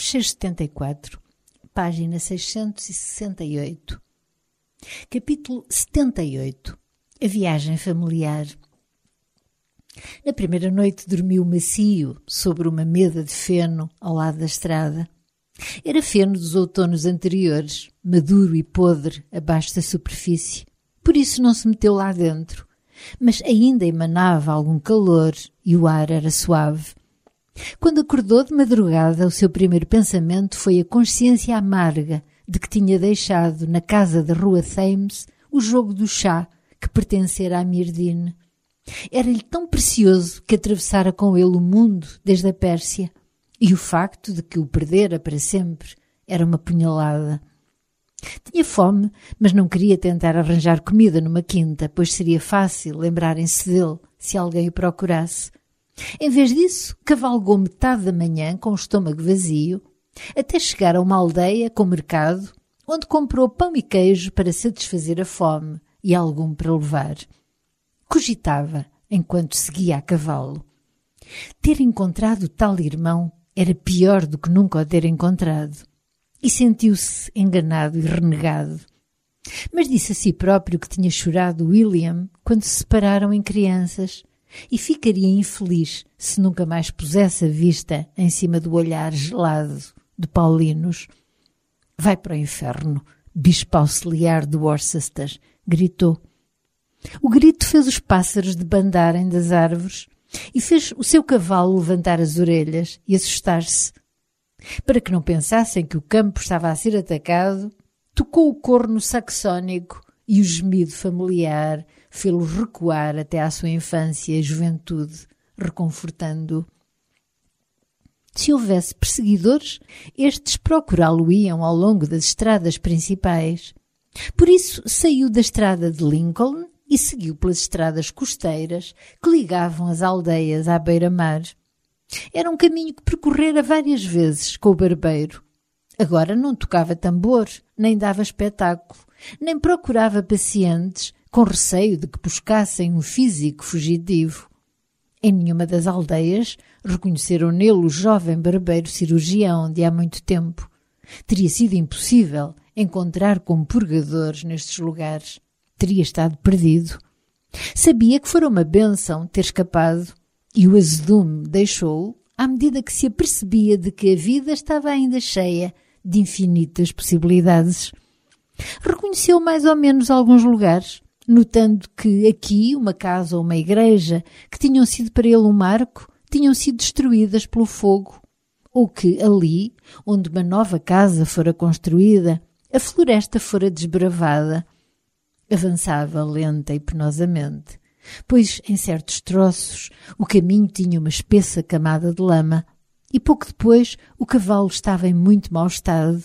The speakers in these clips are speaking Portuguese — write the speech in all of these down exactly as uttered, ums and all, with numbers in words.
Fecheiro setenta e quatro, página seiscentos e sessenta e oito. Capítulo setenta e oito. A viagem familiar. Na primeira noite dormiu macio sobre uma mesa de feno ao lado da estrada. Era feno dos outonos anteriores, maduro e podre abaixo da superfície. Por isso não se meteu lá dentro, mas ainda emanava algum calor e o ar era suave. Quando acordou de madrugada, o seu primeiro pensamento foi a consciência amarga de que tinha deixado na casa da rua Thames o jogo do chá que pertencera a Myrdhinn. Era-lhe tão precioso que atravessara com ele o mundo desde a Pérsia, e o facto de que o perdera para sempre era uma punhalada. Tinha fome, mas não queria tentar arranjar comida numa quinta, pois seria fácil lembrarem-se dele se alguém o procurasse. Em vez disso, cavalgou metade da manhã com o estômago vazio, até chegar a uma aldeia com mercado, onde comprou pão e queijo para satisfazer a fome e algum para levar. Cogitava enquanto seguia a cavalo. Ter encontrado o tal irmão era pior do que nunca o ter encontrado, e sentiu-se enganado e renegado. Mas disse a si próprio que tinha chorado William quando se separaram em crianças, e ficaria infeliz se nunca mais pusesse a vista em cima do olhar gelado de Paulinos. «Vai para o inferno, bispo auxiliar de Worcester!» gritou. O grito fez os pássaros debandarem das árvores e fez o seu cavalo levantar as orelhas e assustar-se. Para que não pensassem que o campo estava a ser atacado, tocou o corno saxónico e o gemido familiar fê-lo recuar até à sua infância e juventude, reconfortando-o. Se houvesse perseguidores, estes procurá-lo-iam ao longo das estradas principais. Por isso saiu da estrada de Lincoln e seguiu pelas estradas costeiras que ligavam as aldeias à beira-mar. Era um caminho que percorrera várias vezes com o barbeiro. Agora não tocava tambor, nem dava espetáculo, nem procurava pacientes, com receio de que buscassem um físico fugitivo. Em nenhuma das aldeias reconheceram nele o jovem barbeiro cirurgião de há muito tempo. Teria sido impossível encontrar como purgadores nestes lugares. Teria estado perdido. Sabia que fora uma bênção ter escapado, e o azedume deixou-o à medida que se apercebia de que a vida estava ainda cheia de infinitas possibilidades. Reconheceu mais ou menos alguns lugares, notando que aqui uma casa ou uma igreja, que tinham sido para ele um marco, tinham sido destruídas pelo fogo, ou que ali, onde uma nova casa fora construída, a floresta fora desbravada. Avançava lenta e penosamente, pois em certos troços o caminho tinha uma espessa camada de lama, e pouco depois o cavalo estava em muito mau estado.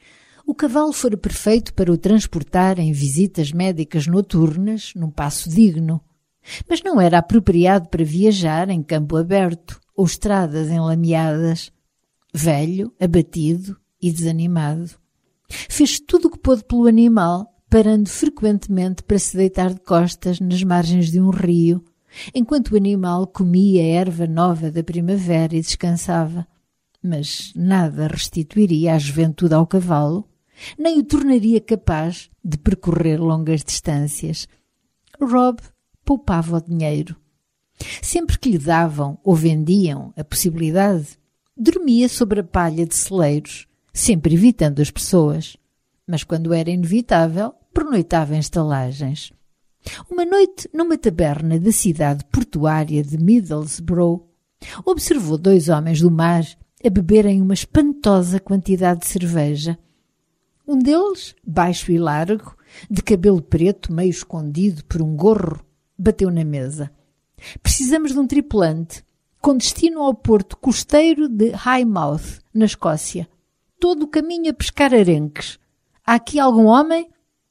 O cavalo fora perfeito para o transportar em visitas médicas noturnas, num passo digno, mas não era apropriado para viajar em campo aberto ou estradas enlameadas. Velho, abatido e desanimado. Fez tudo o que pôde pelo animal, parando frequentemente para se deitar de costas nas margens de um rio, enquanto o animal comia a erva nova da primavera e descansava. Mas nada restituiria a juventude ao cavalo, nem o tornaria capaz de percorrer longas distâncias. Rob poupava o dinheiro. Sempre que lhe davam ou vendiam a possibilidade, dormia sobre a palha de celeiros, sempre evitando as pessoas. Mas quando era inevitável, pernoitava em estalagens. Uma noite, numa taberna da cidade portuária de Middlesbrough, observou dois homens do mar a beberem uma espantosa quantidade de cerveja. Um deles, baixo e largo, de cabelo preto meio escondido por um gorro, bateu na mesa. Precisamos de um tripulante, com destino ao porto costeiro de Highmouth, na Escócia. Todo o caminho a pescar arenques. Há aqui algum homem?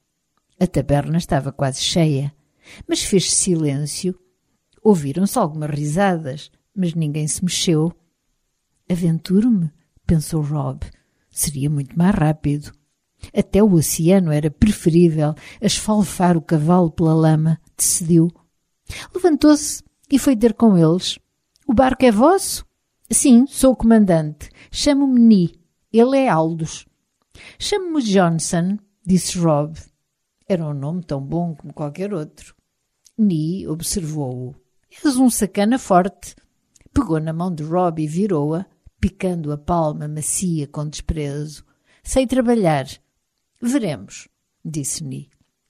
A taberna estava quase cheia, mas fez-se silêncio. Ouviram-se algumas risadas, mas ninguém se mexeu. Aventuro-me, pensou Rob. Seria muito mais rápido. Até o oceano era preferível a esfalfar o cavalo pela lama, decidiu. Levantou-se e foi ter com eles. O barco é vosso? Sim, sou o comandante. Chamo-me Ni. Ele é Aldous. Chamo-me Johnson, disse Rob. Era um nome tão bom como qualquer outro. Nee observou-o. És um sacana forte. Pegou na mão de Rob e virou-a, picando a palma macia com desprezo. Sei trabalhar. Veremos, disse Nee.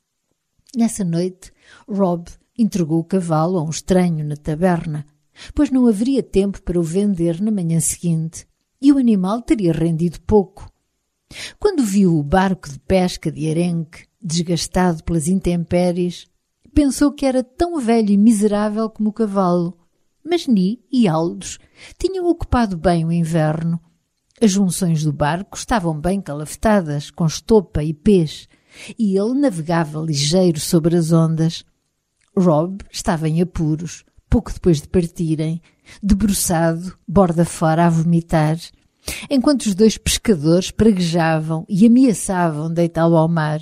Nessa noite, Rob entregou o cavalo a um estranho na taberna, pois não haveria tempo para o vender na manhã seguinte, e o animal teria rendido pouco. Quando viu o barco de pesca de arenque, desgastado pelas intempéries, pensou que era tão velho e miserável como o cavalo. Mas Nee e Aldous tinham ocupado bem o inverno. As junções do barco estavam bem calafetadas, com estopa e pês, e ele navegava ligeiro sobre as ondas. Rob estava em apuros, pouco depois de partirem, debruçado, borda fora a vomitar, enquanto os dois pescadores praguejavam e ameaçavam deitá-lo ao mar.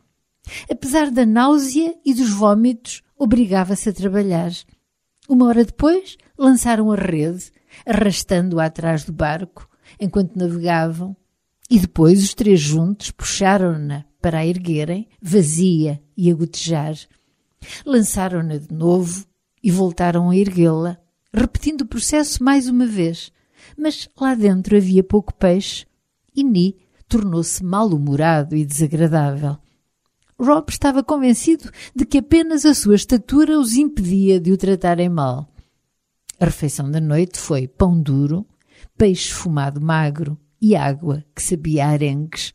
Apesar da náusea e dos vômitos, obrigava-se a trabalhar. Uma hora depois, lançaram a rede, arrastando-a atrás do barco, enquanto navegavam, e depois os três juntos puxaram-na para a erguerem, vazia e a gotejar. Lançaram-na de novo e voltaram a erguê-la, repetindo o processo mais uma vez. Mas lá dentro havia pouco peixe e Nee tornou-se mal-humorado e desagradável. Rob estava convencido de que apenas a sua estatura os impedia de o tratarem mal. A refeição da noite foi pão duro, peixe fumado magro e água que sabia a arenques.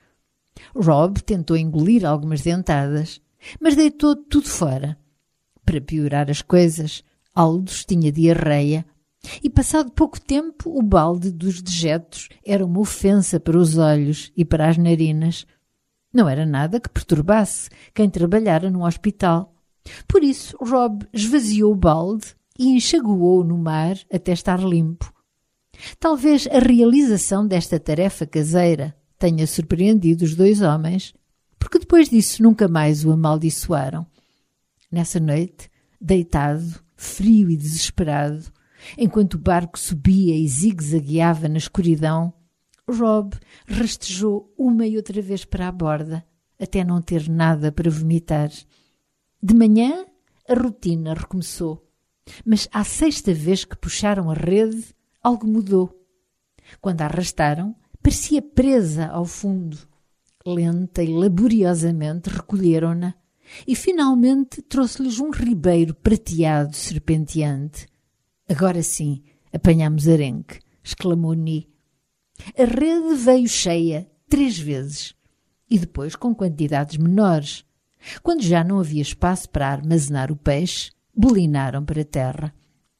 Rob tentou engolir algumas dentadas, mas deitou tudo fora. Para piorar as coisas, Aldous tinha diarreia e, passado pouco tempo, o balde dos dejetos era uma ofensa para os olhos e para as narinas. Não era nada que perturbasse quem trabalhara num hospital. Por isso, Rob esvaziou o balde e enxaguou-o no mar até estar limpo. Talvez a realização desta tarefa caseira tenha surpreendido os dois homens, porque depois disso nunca mais o amaldiçoaram. Nessa noite, deitado, frio e desesperado, enquanto o barco subia e zigue-zagueava na escuridão, Rob rastejou uma e outra vez para a borda, até não ter nada para vomitar. De manhã, a rotina recomeçou, mas à sexta vez que puxaram a rede, algo mudou. Quando a arrastaram, parecia presa ao fundo. Lenta e laboriosamente recolheram-na e finalmente trouxe-lhes um ribeiro prateado serpenteante. Agora sim, apanhamos arenque, exclamou Nee. A rede veio cheia três vezes e depois com quantidades menores. Quando já não havia espaço para armazenar o peixe, bolinaram para a terra.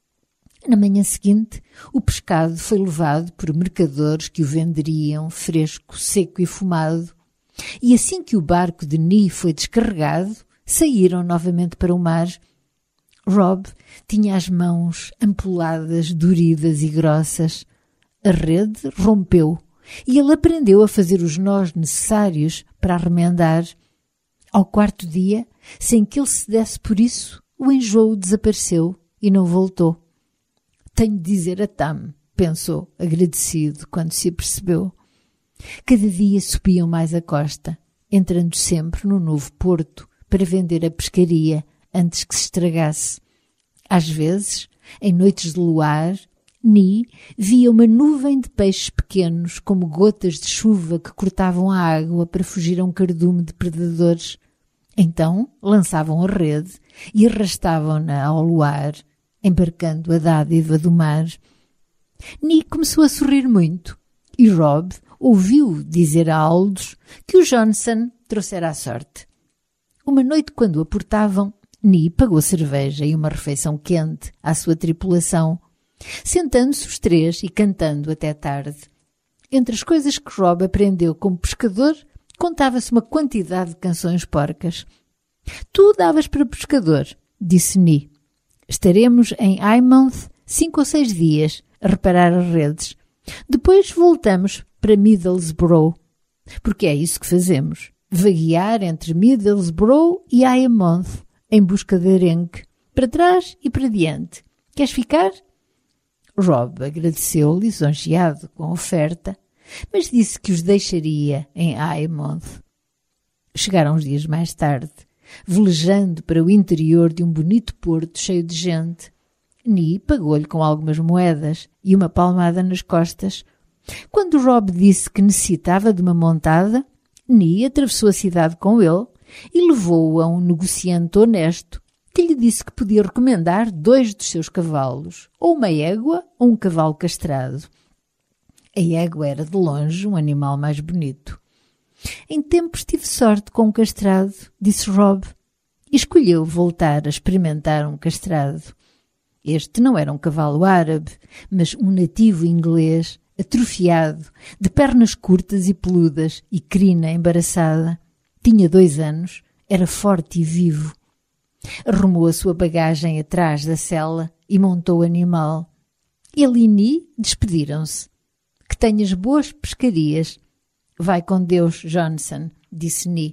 Na manhã seguinte, o pescado foi levado por mercadores que o venderiam fresco, seco e fumado, e assim que o barco de Nee foi descarregado, saíram novamente para o mar. Rob tinha as mãos ampoladas, doridas e grossas. A rede rompeu e ele aprendeu a fazer os nós necessários para remendar. Ao quarto dia, sem que ele se desse por isso, o enjoo desapareceu e não voltou. Tenho de dizer a Tam, pensou, agradecido, quando se apercebeu. Cada dia subiam mais a costa, entrando sempre no novo porto para vender a pescaria antes que se estragasse. Às vezes, em noites de luar, Nee via uma nuvem de peixes pequenos como gotas de chuva que cortavam a água para fugir a um cardume de predadores. Então lançavam a rede e arrastavam-na ao luar, embarcando a dádiva do mar. Nee começou a sorrir muito e Rob ouviu dizer a Aldous que o Johnson trouxera a sorte. Uma noite, quando a portavam, Nee pagou cerveja e uma refeição quente à sua tripulação, sentando-se os três e cantando até tarde. Entre as coisas que Rob aprendeu como pescador, contava-se uma quantidade de canções porcas. Tu davas para pescador, disse Nee. Estaremos em Eyemouth cinco ou seis dias a reparar as redes. Depois voltamos para Middlesbrough, porque é isso que fazemos. Vaguear entre Middlesbrough e Eyemouth em busca de arenque, para trás e para diante. Queres ficar? Rob agradeceu, lisonjeado com a oferta, mas disse que os deixaria em Eyemouth. Chegaram uns dias mais tarde, velejando para o interior de um bonito porto cheio de gente. Ni pagou-lhe com algumas moedas e uma palmada nas costas. Quando Rob disse que necessitava de uma montada, Ni atravessou a cidade com ele e levou-o a um negociante honesto que lhe disse que podia recomendar dois dos seus cavalos, ou uma égua ou um cavalo castrado. A égua era de longe um animal mais bonito. Em tempos tive sorte com um castrado, disse Rob, e escolheu voltar a experimentar um castrado. Este não era um cavalo árabe, mas um nativo inglês, atrofiado, de pernas curtas e peludas e crina embaraçada. Tinha dois anos, era forte e vivo. Arrumou a sua bagagem atrás da sela e montou o animal. Ele e Ni despediram-se. Que tenhas boas pescarias. Vai com Deus, Johnson, disse Ni.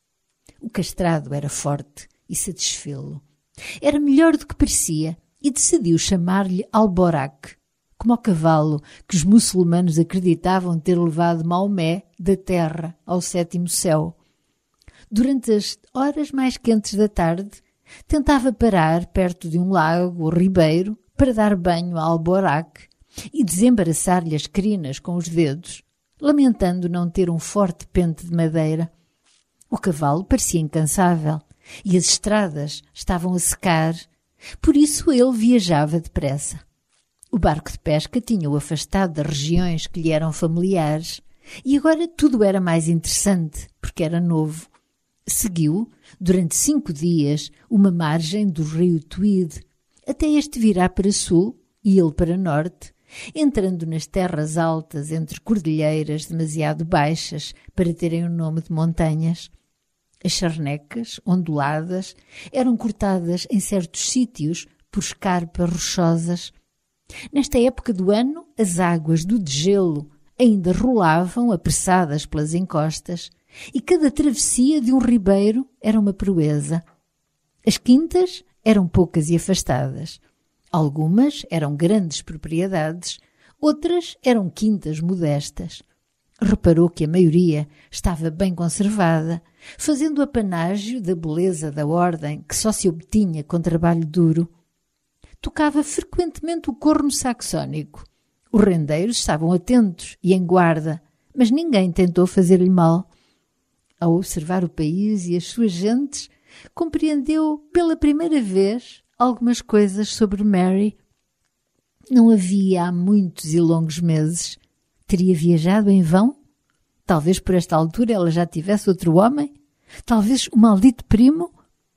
O castrado era forte e satisfê-lo. Era melhor do que parecia e decidiu chamar-lhe Alborac, como ao cavalo que os muçulmanos acreditavam ter levado Maomé da terra ao sétimo céu. Durante as horas mais quentes da tarde, tentava parar perto de um lago ou ribeiro para dar banho a Alborac e desembaraçar-lhe as crinas com os dedos, lamentando não ter um forte pente de madeira. O cavalo parecia incansável e as estradas estavam a secar, por isso ele viajava depressa. O barco de pesca tinha-o afastado das regiões que lhe eram familiares e agora tudo era mais interessante porque era novo. Seguiu, durante cinco dias, uma margem do rio Tweed, até este virar para sul e ele para norte, entrando nas terras altas entre cordilheiras demasiado baixas para terem o nome de montanhas. As charnecas, onduladas, eram cortadas em certos sítios por escarpas rochosas. Nesta época do ano, as águas do degelo ainda rolavam apressadas pelas encostas e cada travessia de um ribeiro era uma proeza. As quintas eram poucas e afastadas. Algumas eram grandes propriedades, outras eram quintas modestas. Reparou que a maioria estava bem conservada, fazendo apanágio da beleza da ordem que só se obtinha com trabalho duro. Tocava frequentemente o corno saxónico. Os rendeiros estavam atentos e em guarda, mas ninguém tentou fazer-lhe mal. Ao observar o país e as suas gentes, compreendeu pela primeira vez algumas coisas sobre Mary. Não havia há muitos e longos meses. Teria viajado em vão? Talvez por esta altura ela já tivesse outro homem? Talvez o maldito primo?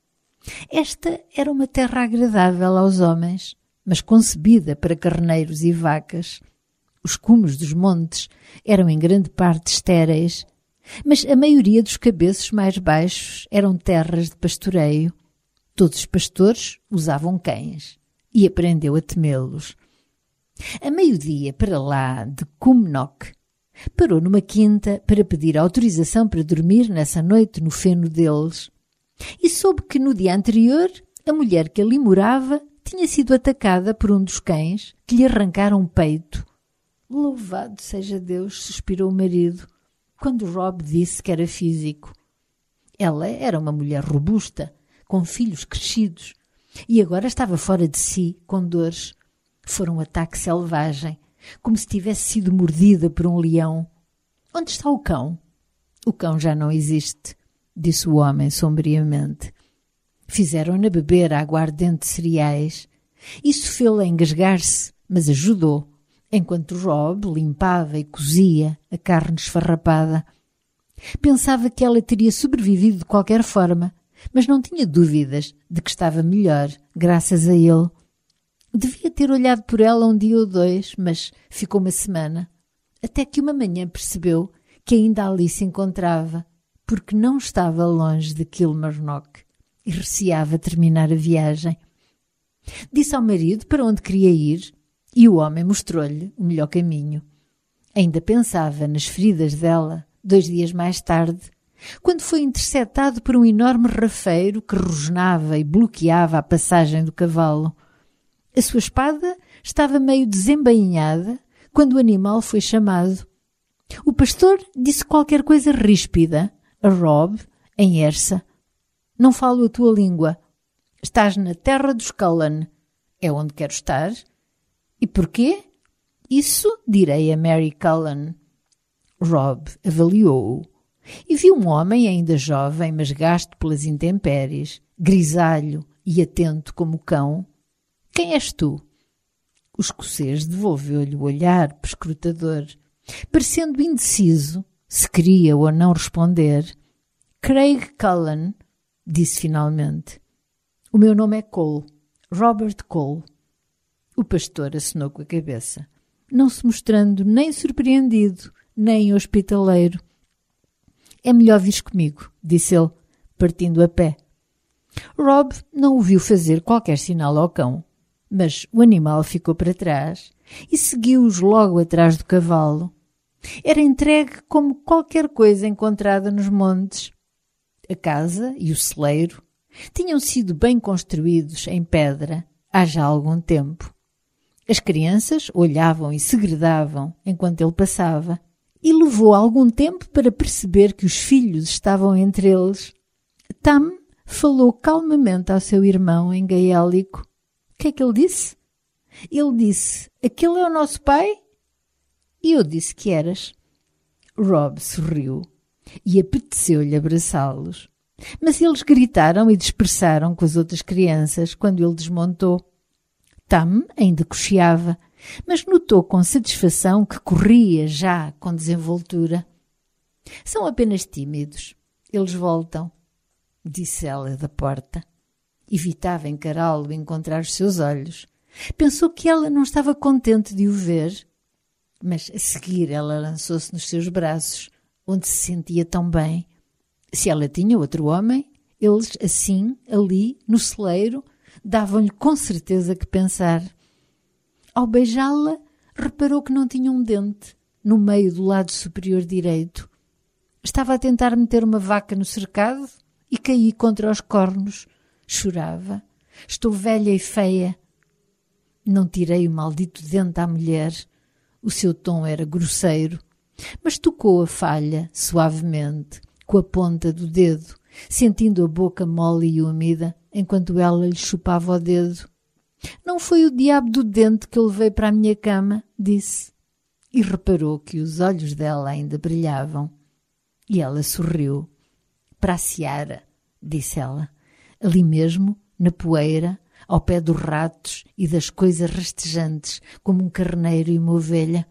Esta era uma terra agradável aos homens, mas concebida para carneiros e vacas. Os cumes dos montes eram em grande parte estéreis, mas a maioria dos cabeços mais baixos eram terras de pastoreio. Todos os pastores usavam cães e aprendeu a temê-los. A meio-dia, para lá de Cumnock, parou numa quinta para pedir autorização para dormir nessa noite no feno deles e soube que no dia anterior a mulher que ali morava tinha sido atacada por um dos cães que lhe arrancaram um peito. Louvado seja Deus, suspirou o marido, quando Rob disse que era físico. Ela era uma mulher robusta, com filhos crescidos, e agora estava fora de si, com dores. Fora um ataque selvagem, como se tivesse sido mordida por um leão. Onde está o cão? O cão já não existe, disse o homem sombriamente. Fizeram-na beber aguardente de cereais. Isso fê-la engasgar-se, mas ajudou, enquanto Rob limpava e cozia a carne esfarrapada. Pensava que ela teria sobrevivido de qualquer forma, mas não tinha dúvidas de que estava melhor, graças a ele. Devia ter olhado por ela um dia ou dois, mas ficou uma semana, até que uma manhã percebeu que ainda ali se encontrava, porque não estava longe de Kilmarnock e receava terminar a viagem. Disse ao marido para onde queria ir e o homem mostrou-lhe o melhor caminho. Ainda pensava nas feridas dela dois dias mais tarde, quando foi interceptado por um enorme rafeiro que rosnava e bloqueava a passagem do cavalo. A sua espada estava meio desembainhada quando o animal foi chamado. O pastor disse qualquer coisa ríspida a Rob, em Ersa. Não falo a tua língua. Estás na terra dos Cullen. É onde quero estar. E porquê? Isso direi a Mary Cullen. Rob avaliou-o e viu um homem ainda jovem, mas gasto pelas intempéries, grisalho e atento como cão. Quem és tu? O escocês devolveu-lhe o olhar perscrutador, parecendo indeciso se queria ou não responder. Craig Cullen, disse finalmente. O meu nome é Cole, Robert Cole. O pastor acenou com a cabeça, não se mostrando nem surpreendido, nem hospitaleiro. É melhor vires comigo, disse ele, partindo a pé. Rob não o viu fazer qualquer sinal ao cão, mas o animal ficou para trás e seguiu-os logo atrás do cavalo. Era entregue como qualquer coisa encontrada nos montes. A casa e o celeiro tinham sido bem construídos em pedra há já algum tempo. As crianças olhavam e segredavam enquanto ele passava, e levou algum tempo para perceber que os filhos estavam entre eles. Tam falou calmamente ao seu irmão em gaélico. O que é que ele disse? Ele disse, aquele é o nosso pai? E eu disse que eras. Rob sorriu e apeteceu-lhe abraçá-los. Mas eles gritaram e dispersaram com as outras crianças quando ele desmontou. Tam ainda cocheava, mas notou com satisfação que corria já com desenvoltura. São apenas tímidos. Eles voltam, disse ela da porta. Evitava encará-lo e encontrar os seus olhos. Pensou que ela não estava contente de o ver, mas a seguir ela lançou-se nos seus braços, onde se sentia tão bem. Se ela tinha outro homem, eles assim, ali, no celeiro, davam-lhe com certeza que pensar. Ao beijá-la, reparou que não tinha um dente no meio do lado superior direito. Estava a tentar meter uma vaca no cercado e caí contra os cornos. Chorava. Estou velha e feia. Não tirei o maldito dente à mulher. O seu tom era grosseiro, mas tocou a falha suavemente, com a ponta do dedo, sentindo a boca mole e úmida, enquanto ela lhe chupava o dedo. Não foi o diabo do dente que eu levei para a minha cama, disse. E reparou que os olhos dela ainda brilhavam. E ela sorriu. Para a seara, disse ela, ali mesmo, na poeira, ao pé dos ratos e das coisas rastejantes, como um carneiro e uma ovelha.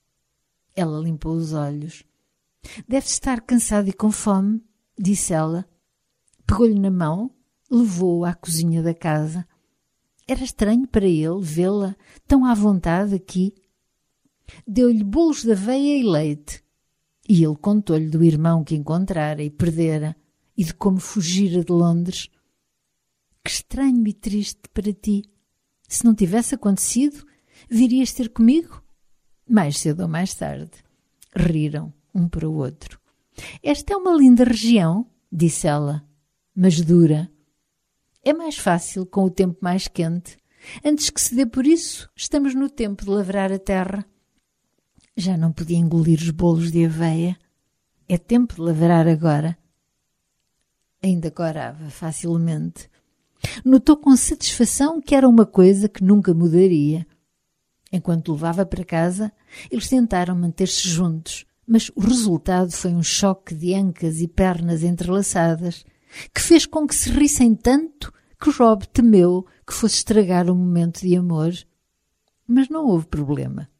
Ela limpou os olhos. Deve estar cansado e com fome, disse ela. Pegou-lhe na mão, levou-o à cozinha da casa. Era estranho para ele vê-la tão à vontade aqui. Deu-lhe bolos de aveia e leite. E ele contou-lhe do irmão que encontrara e perdera e de como fugira de Londres. Que estranho e triste para ti. Se não tivesse acontecido, virias ter comigo? Mais cedo ou mais tarde. Riram um para o outro. Esta é uma linda região, disse ela, mas dura. É mais fácil com o tempo mais quente. Antes que se dê por isso, estamos no tempo de lavrar a terra. Já não podia engolir os bolos de aveia. É tempo de lavrar agora. Ainda corava facilmente. Notou com satisfação que era uma coisa que nunca mudaria. Enquanto levava para casa, eles tentaram manter-se juntos, mas o resultado foi um choque de ancas e pernas entrelaçadas, que fez com que se rissem tanto que Rob temeu que fosse estragar o momento de amor. Mas não houve problema.